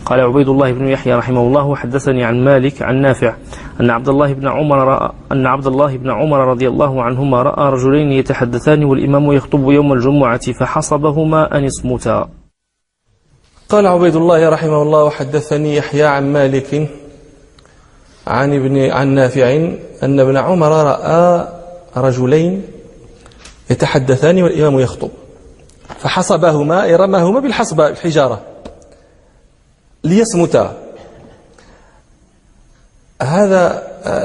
قال عبيد الله بن يحيى رحمه الله حدثني عن مالك عن نافع أن عبد الله بن عمر رضي الله عنهما رأى رجلين يتحدثان والإمام يخطب يوم الجمعة فحصبهما أن اصمتا. قال عبيد الله رحمه الله حدثني يحيى عن مالك عن نافع أن ابن عمر رأى رجلين يتحدثان والإمام يخطب فحصبهما رماهما بالحصبة الحجارة ليصمتا. هذا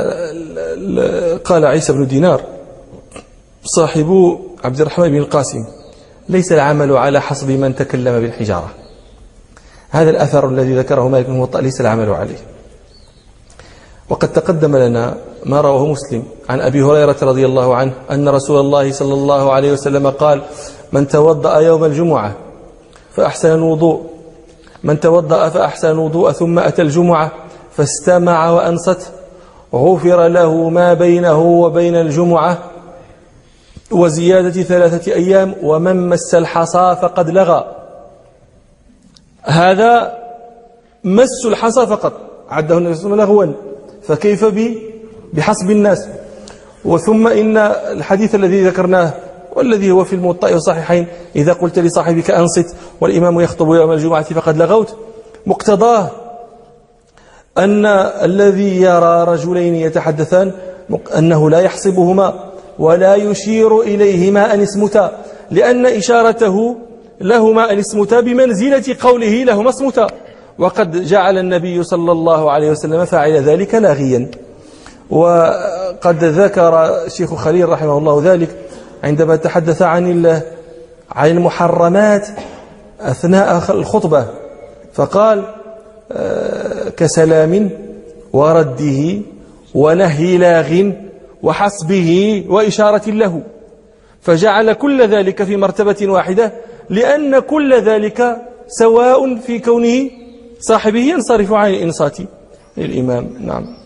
قال عيسى بن دينار صاحب عبد الرحمن بن القاسم: ليس العمل على حصب من تكلم بالحجارة. هذا الأثر الذي ذكره مالك بن موطأ ليس العمل عليه. وقد تقدم لنا ما رواه مسلم عن أبي هريرة رضي الله عنه أن رسول الله صلى الله عليه وسلم قال: من توضأ يوم الجمعة فأحسن الوضوء ثم أتى الجمعة فاستمع وأنصت غفر له ما بينه وبين الجمعة وزيادة 3 أيام ومن مس الحصى فقد لغى. هذا مس الحصى فقط عده النبي صلى الله عليه وسلم لغوا، فكيف بحسب الناس؟ وثم إن الحديث الذي ذكرناه والذي هو في الموطأ والصحيحين: إذا قلت لصاحبك أنصت والإمام يخطب يوم الجمعة فقد لغوت، مقتضاه أن الذي يرى رجلين يتحدثان أنه لا يحسبهما ولا يشير إليهما أن اسمتا، لأن إشارته لهما أن اسمتا بمنزلة قوله لهما اسمتا، وقد جعل النبي صلى الله عليه وسلم فاعل ذلك لاغيا. وقد ذكر الشيخ خليل رحمه الله ذلك عندما تحدث عن المحرمات أثناء الخطبة، فقال: كسلام ورده ونهي لاغ وحسبه وإشارة له، فجعل كل ذلك في مرتبة واحدة، لأن كل ذلك سواء في كونه صاحبه ينصرف عن الإنصات للإمام. نعم.